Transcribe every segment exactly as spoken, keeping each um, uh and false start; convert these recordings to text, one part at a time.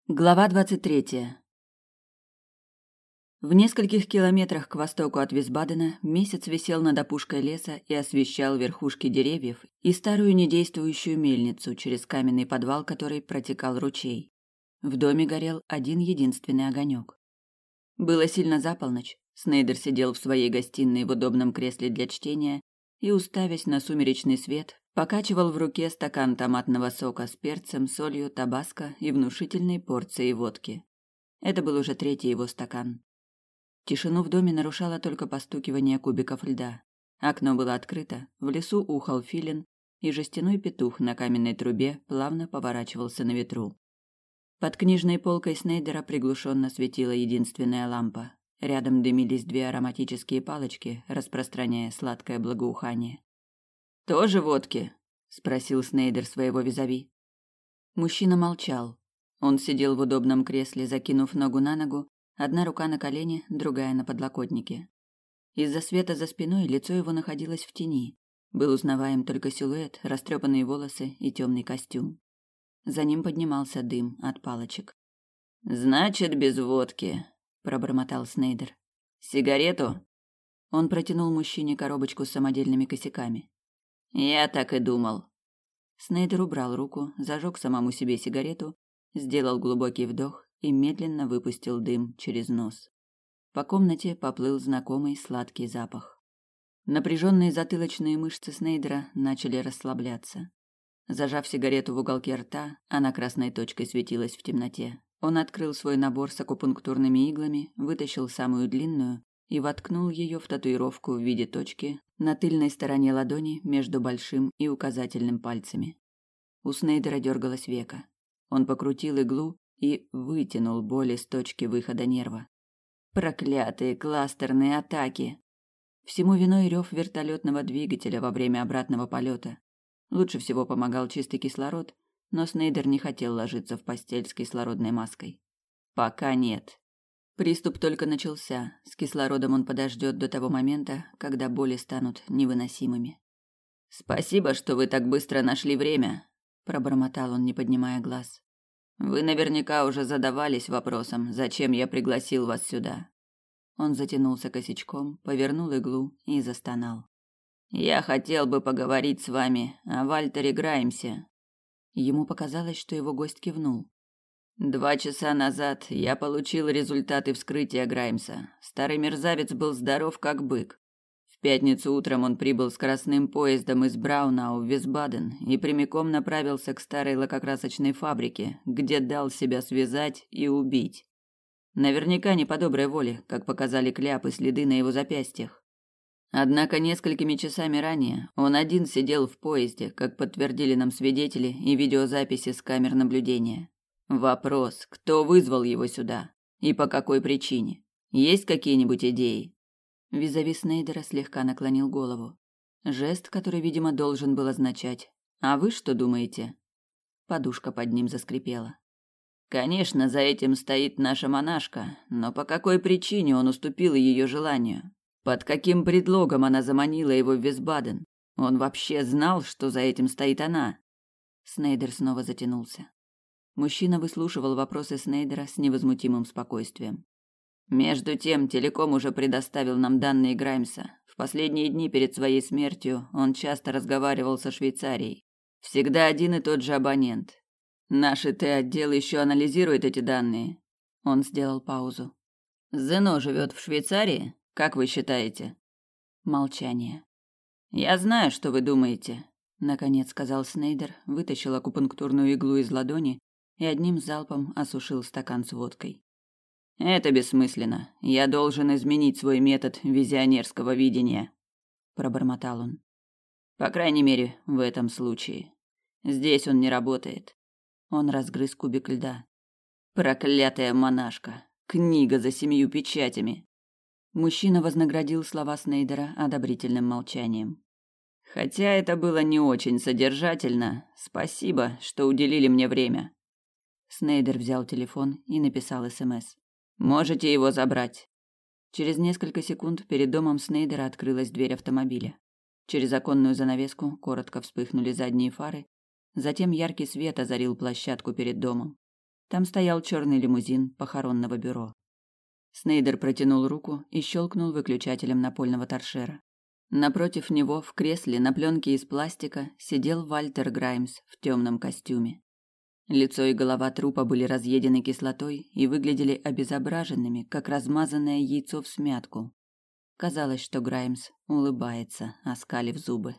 Глава двадцать третья. В нескольких километрах к востоку от Висбадена месяц висел над опушкой леса и освещал верхушки деревьев и старую недействующую мельницу, через каменный подвал которой протекал ручей. В доме горел один единственный огонек. Было сильно за полночь. Снейдер сидел в своей гостиной в удобном кресле для чтения и, уставясь на сумеречный свет, покачивал в руке стакан томатного сока с перцем, солью, табаско и внушительной порцией водки. Это был уже третий его стакан. Тишину в доме нарушало только постукивание кубиков льда. Окно было открыто, в лесу ухал филин, и жестяной петух на каменной трубе плавно поворачивался на ветру. Под книжной полкой Снейдера приглушенно светила единственная лампа. Рядом дымились две ароматические палочки, распространяя сладкое благоухание. «Тоже водки?» – спросил Снейдер своего визави. Мужчина молчал. Он сидел в удобном кресле, закинув ногу на ногу, одна рука на колене, другая на подлокотнике. Из-за света за спиной лицо его находилось в тени. Был узнаваем только силуэт, растрепанные волосы и темный костюм. За ним поднимался дым от палочек. «Значит, без водки», – пробормотал Снейдер. «Сигарету?» Он протянул мужчине коробочку с самодельными косяками. «Я так и думал». Снейдер убрал руку, зажег самому себе сигарету, сделал глубокий вдох и медленно выпустил дым через нос. По комнате поплыл знакомый сладкий запах. Напряженные затылочные мышцы Снейдера начали расслабляться. Зажав сигарету в уголке рта, она красной точкой светилась в темноте. Он открыл свой набор с акупунктурными иглами, вытащил самую длинную и воткнул ее в татуировку в виде точки на тыльной стороне ладони между большим и указательным пальцами. У Снейдера дергалось веко. Он покрутил иглу и вытянул боль из точки выхода нерва. Проклятые кластерные атаки! Всему виной рев вертолетного двигателя во время обратного полета. Лучше всего помогал чистый кислород, но Снейдер не хотел ложиться в постель с кислородной маской. Пока нет. Приступ только начался. С кислородом он подождет до того момента, когда боли станут невыносимыми. «Спасибо, что вы так быстро нашли время», – пробормотал он, не поднимая глаз. «Вы наверняка уже задавались вопросом, зачем я пригласил вас сюда». Он затянулся косячком, повернул иглу и застонал. «Я хотел бы поговорить с вами о Вальтере Граймсе». Ему показалось, что его гость кивнул. Два часа назад я получил результаты вскрытия Граймса. Старый мерзавец был здоров как бык. В пятницу утром он прибыл скоростным поездом из Браунау в Висбаден и прямиком направился к старой лакокрасочной фабрике, где дал себя связать и убить. Наверняка не по доброй воле, как показали кляпы следы на его запястьях. Однако несколькими часами ранее он один сидел в поезде, как подтвердили нам свидетели и видеозаписи с камер наблюдения. Вопрос, кто вызвал его сюда и по какой причине? Есть какие-нибудь идеи? Визави Снейдера слегка наклонил голову. Жест, который, видимо, должен был означать: «А вы что думаете?» Подушка под ним заскрипела. Конечно, за этим стоит наша монашка, но по какой причине он уступил ее желанию? Под каким предлогом она заманила его в Висбаден? Он вообще знал, что за этим стоит она? Снейдер снова затянулся. Мужчина выслушивал вопросы Снейдера с невозмутимым спокойствием. Между тем, Телеком уже предоставил нам данные Граймса. В последние дни перед своей смертью он часто разговаривал со Швейцарией. Всегда один и тот же абонент. Наш ИТ-отдел еще анализирует эти данные. Он сделал паузу. Зено живет в Швейцарии, как вы считаете? Молчание. Я знаю, что вы думаете, наконец сказал Снейдер, вытащил акупунктурную иглу из ладони и одним залпом осушил стакан с водкой. Это бессмысленно. Я должен изменить свой метод визионерского видения, пробормотал он. По крайней мере, в этом случае. Здесь он не работает. Он разгрыз кубик льда. Проклятая монашка. Книга за семью печатями. Мужчина вознаградил слова Снейдера одобрительным молчанием. Хотя это было не очень содержательно, спасибо, что уделили мне время. Снейдер взял телефон и написал СМС. Можете его забрать. Через несколько секунд перед домом Снейдера открылась дверь автомобиля. Через оконную занавеску коротко вспыхнули задние фары, затем яркий свет озарил площадку перед домом. Там стоял черный лимузин похоронного бюро. Снейдер протянул руку и щелкнул выключателем напольного торшера. Напротив него, в кресле на пленке из пластика, сидел Вальтер Граймс в темном костюме. Лицо и голова трупа были разъедены кислотой и выглядели обезображенными, как размазанное яйцо всмятку. Казалось, что Граймс улыбается, оскалив зубы.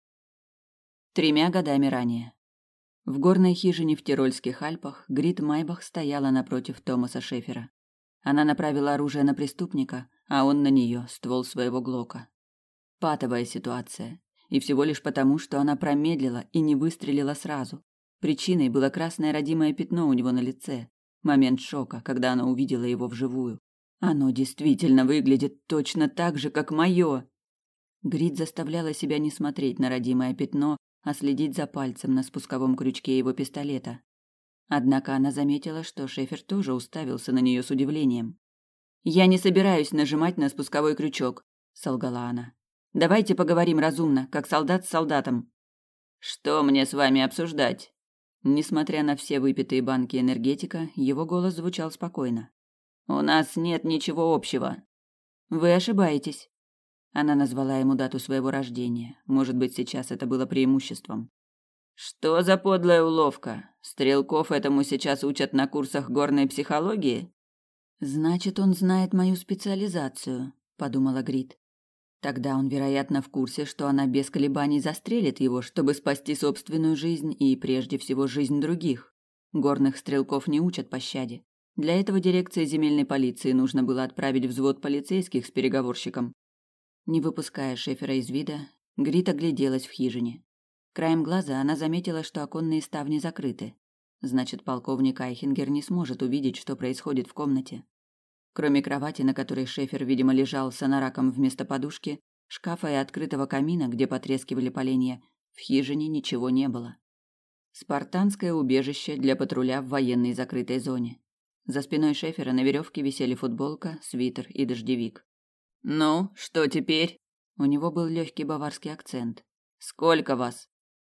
Тремя годами ранее. В горной хижине в Тирольских Альпах Грит Майбах стояла напротив Томаса Шефера. Она направила оружие на преступника, а он на нее ствол своего глока. Патовая ситуация. И всего лишь потому, что она промедлила и не выстрелила сразу. Причиной было красное родимое пятно у него на лице. Момент шока, когда она увидела его вживую. Оно действительно выглядит точно так же, как мое. Грит заставляла себя не смотреть на родимое пятно, а следить за пальцем на спусковом крючке его пистолета. Однако она заметила, что Шефер тоже уставился на нее с удивлением. «Я не собираюсь нажимать на спусковой крючок», — солгала она. «Давайте поговорим разумно, как солдат с солдатом». «Что мне с вами обсуждать?» Несмотря на все выпитые банки энергетика, его голос звучал спокойно. «У нас нет ничего общего». «Вы ошибаетесь». Она назвала ему дату своего рождения. Может быть, сейчас это было преимуществом. «Что за подлая уловка? Стрелков этому сейчас учат на курсах горной психологии?» «Значит, он знает мою специализацию», — подумала Грит. Тогда он, вероятно, в курсе, что она без колебаний застрелит его, чтобы спасти собственную жизнь и, прежде всего, жизнь других. Горных стрелков не учат пощаде. Для этого дирекции земельной полиции нужно было отправить взвод полицейских с переговорщиком. Не выпуская Шефера из вида, Грит огляделась в хижине. Краем глаза она заметила, что оконные ставни закрыты. Значит, полковник Айхингер не сможет увидеть, что происходит в комнате. Кроме кровати, на которой Шефер, видимо, лежал с анораком вместо подушки, шкафа и открытого камина, где потрескивали поленья, в хижине ничего не было. Спартанское убежище для патруля в военной закрытой зоне. За спиной Шефера на веревке висели футболка, свитер и дождевик. «Ну, что теперь?» У него был легкий баварский акцент. «Сколько вас?»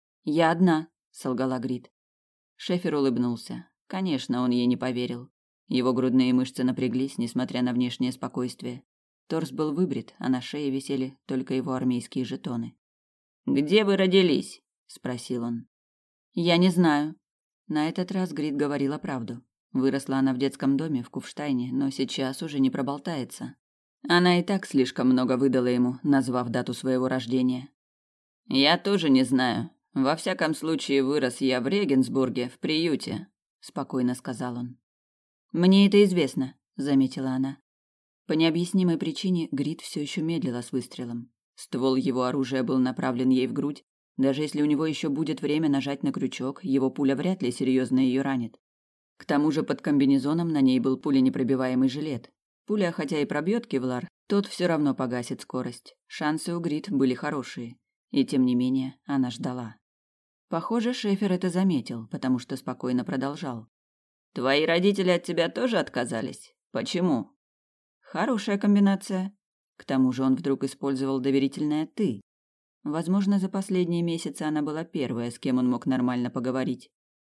«Я одна», — солгала Грит. Шефер улыбнулся. Конечно, он ей не поверил. Его грудные мышцы напряглись, несмотря на внешнее спокойствие. Торс был выбрит, а на шее висели только его армейские жетоны. «Где вы родились?» – спросил он. «Я не знаю». На этот раз Грит говорила правду. Выросла она в детском доме в Куфштайне, но сейчас уже не проболтается. Она и так слишком много выдала ему, назвав дату своего рождения. «Я тоже не знаю. Во всяком случае, вырос я в Регенсбурге, в приюте», – спокойно сказал он. «Мне это известно», — заметила она. По необъяснимой причине Грит все еще медлила с выстрелом. Ствол его оружия был направлен ей в грудь. Даже если у него еще будет время нажать на крючок, его пуля вряд ли серьезно ее ранит. К тому же под комбинезоном на ней был пуленепробиваемый жилет. Пуля, хотя и пробьет кевлар, тот все равно погасит скорость. Шансы у Грит были хорошие. И тем не менее она ждала. Похоже, Шефер это заметил, потому что спокойно продолжал. «Твои родители от тебя тоже отказались? Почему?» Хорошая комбинация. К тому же он вдруг использовал доверительное «ты». Возможно, за последние месяцы она была первая, с кем он мог нормально поговорить.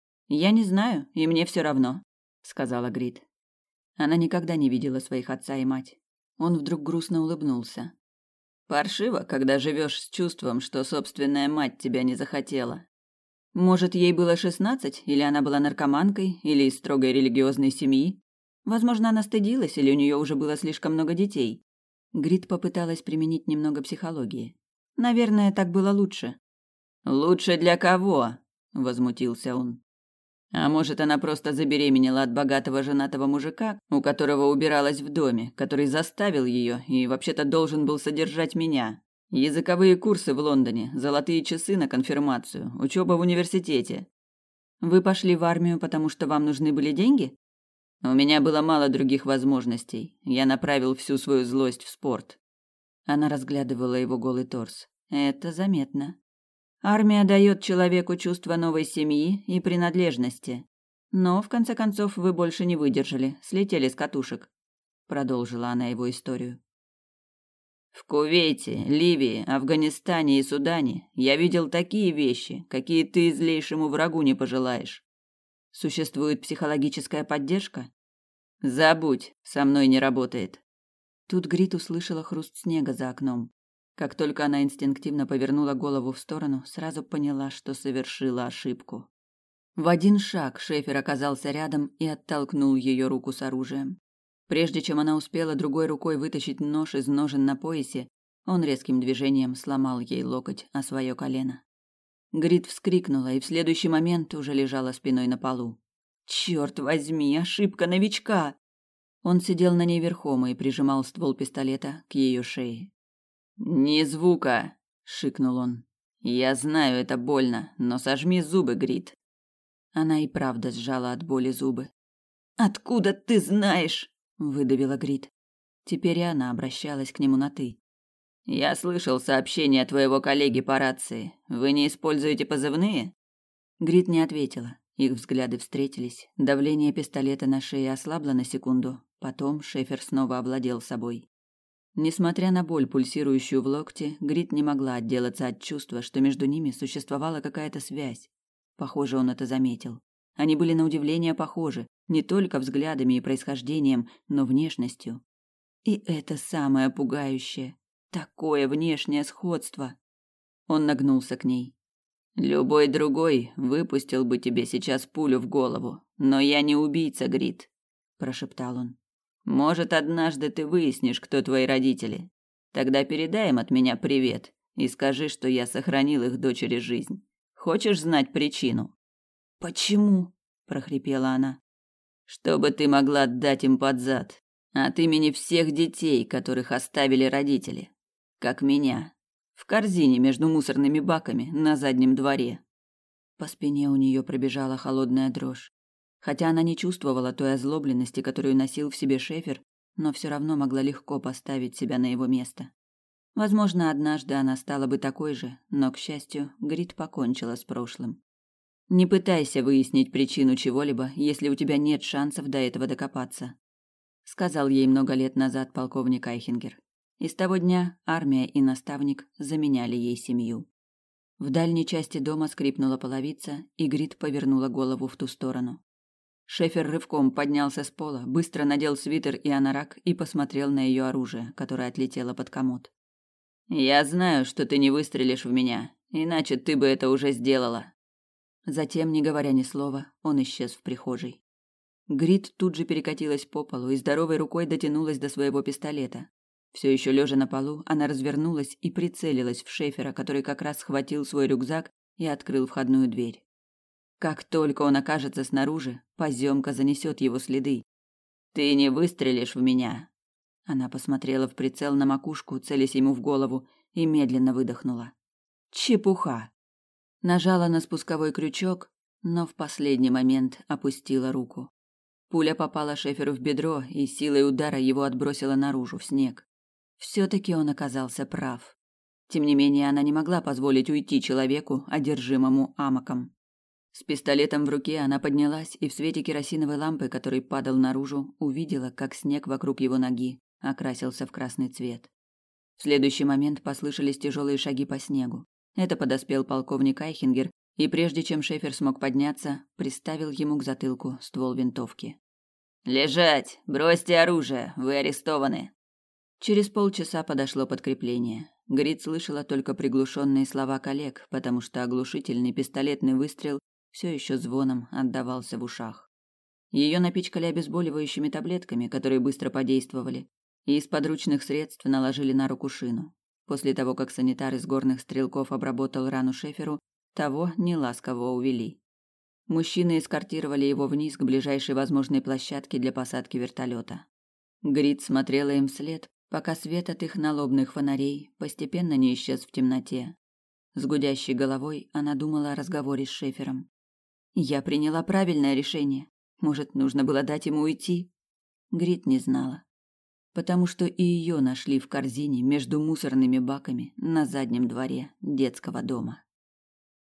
«Я не знаю, и мне все равно», — сказала Грит. Она никогда не видела своих отца и мать. Он вдруг грустно улыбнулся. «Паршиво, когда живешь с чувством, что собственная мать тебя не захотела». Может, ей было шестнадцать, или она была наркоманкой, или из строгой религиозной семьи. Возможно, она стыдилась, или у нее уже было слишком много детей. Грит попыталась применить немного психологии. Наверное, так было лучше. «Лучше для кого?» – возмутился он. «А может, она просто забеременела от богатого женатого мужика, у которого убиралась в доме, который заставил ее и вообще-то должен был содержать меня?» Языковые курсы в Лондоне, золотые часы на конфирмацию, учеба в университете. Вы пошли в армию, потому что вам нужны были деньги? У меня было мало других возможностей. Я направил всю свою злость в спорт. Она разглядывала его голый торс. Это заметно. Армия дает человеку чувство новой семьи и принадлежности. Но, в конце концов, вы больше не выдержали, слетели с катушек. Продолжила она его историю. В Кувейте, Ливии, Афганистане и Судане я видел такие вещи, какие ты злейшему врагу не пожелаешь. Существует психологическая поддержка? Забудь, со мной не работает. Тут Грит услышала хруст снега за окном. Как только она инстинктивно повернула голову в сторону, сразу поняла, что совершила ошибку. В один шаг Шефер оказался рядом и оттолкнул ее руку с оружием. Прежде чем она успела другой рукой вытащить нож из ножен на поясе, он резким движением сломал ей локоть о свое колено. Грит вскрикнула и в следующий момент уже лежала спиной на полу. «Черт возьми, ошибка новичка!» Он сидел на ней верхом и прижимал ствол пистолета к ее шее. «Ни звука!» – шикнул он. «Я знаю, это больно, но сожми зубы, Грит!» Она и правда сжала от боли зубы. «Откуда ты знаешь?» – выдавила Грит. Теперь и она обращалась к нему на «ты». «Я слышал сообщение твоего коллеги по рации. Вы не используете позывные?» Грит не ответила. Их взгляды встретились. Давление пистолета на шее ослабло на секунду. Потом Шефер снова овладел собой. Несмотря на боль, пульсирующую в локте, Грит не могла отделаться от чувства, что между ними существовала какая-то связь. Похоже, он это заметил. Они были на удивление похожи, не только взглядами и происхождением, но внешностью. И это самое пугающее. Такое внешнее сходство. Он нагнулся к ней. Любой другой выпустил бы тебе сейчас пулю в голову, но я не убийца, Грит, прошептал он. Может, однажды ты выяснишь, кто твои родители. Тогда передай им от меня привет и скажи, что я сохранил их дочери жизнь. Хочешь знать причину? Почему? Прохрипела она. Чтобы ты могла дать им под зад от имени всех детей, которых оставили родители. Как меня, в корзине между мусорными баками на заднем дворе. По спине у нее пробежала холодная дрожь. Хотя она не чувствовала той озлобленности, которую носил в себе Шефер, но все равно могла легко поставить себя на его место. Возможно, однажды она стала бы такой же, но, к счастью, Грит покончила с прошлым. Не пытайся выяснить причину чего-либо, если у тебя нет шансов до этого докопаться, сказал ей много лет назад полковник Айхингер. И с того дня армия и наставник заменяли ей семью. В дальней части дома скрипнула половица, и Грит повернула голову в ту сторону. Шефер рывком поднялся с пола, быстро надел свитер и анорак и посмотрел на ее оружие, которое отлетело под комод. «Я знаю, что ты не выстрелишь в меня, иначе ты бы это уже сделала». Затем, не говоря ни слова, он исчез в прихожей. Грит тут же перекатилась по полу и здоровой рукой дотянулась до своего пистолета. Все еще лежа на полу, она развернулась и прицелилась в Шефера, который как раз схватил свой рюкзак и открыл входную дверь. Как только он окажется снаружи, поземка занесет его следы. «Ты не выстрелишь в меня!» Она посмотрела в прицел на макушку, целясь ему в голову, и медленно выдохнула. «Чепуха!» Нажала на спусковой крючок, но в последний момент опустила руку. Пуля попала Шеферу в бедро и силой удара его отбросила наружу, в снег. Все-таки он оказался прав. Тем не менее, она не могла позволить уйти человеку, одержимому амоком. С пистолетом в руке она поднялась и в свете керосиновой лампы, который падал наружу, увидела, как снег вокруг его ноги окрасился в красный цвет. В следующий момент послышались тяжелые шаги по снегу. Это подоспел полковник Айхингер, и прежде чем Шефер смог подняться, приставил ему к затылку ствол винтовки. «Лежать! Бросьте оружие! Вы арестованы!» Через полчаса подошло подкрепление. Грит слышала только приглушенные слова коллег, потому что оглушительный пистолетный выстрел все еще звоном отдавался в ушах. Ее напичкали обезболивающими таблетками, которые быстро подействовали, и из подручных средств наложили на руку шину. После того, как санитар из горных стрелков обработал рану Шеферу, того неласково увели. Мужчины эскортировали его вниз к ближайшей возможной площадке для посадки вертолета. Грит смотрела им вслед, пока свет от их налобных фонарей постепенно не исчез в темноте. С гудящей головой она думала о разговоре с Шефером. Я приняла правильное решение. Может, нужно было дать ему уйти? Грит не знала. Потому что и ее нашли в корзине между мусорными баками на заднем дворе детского дома.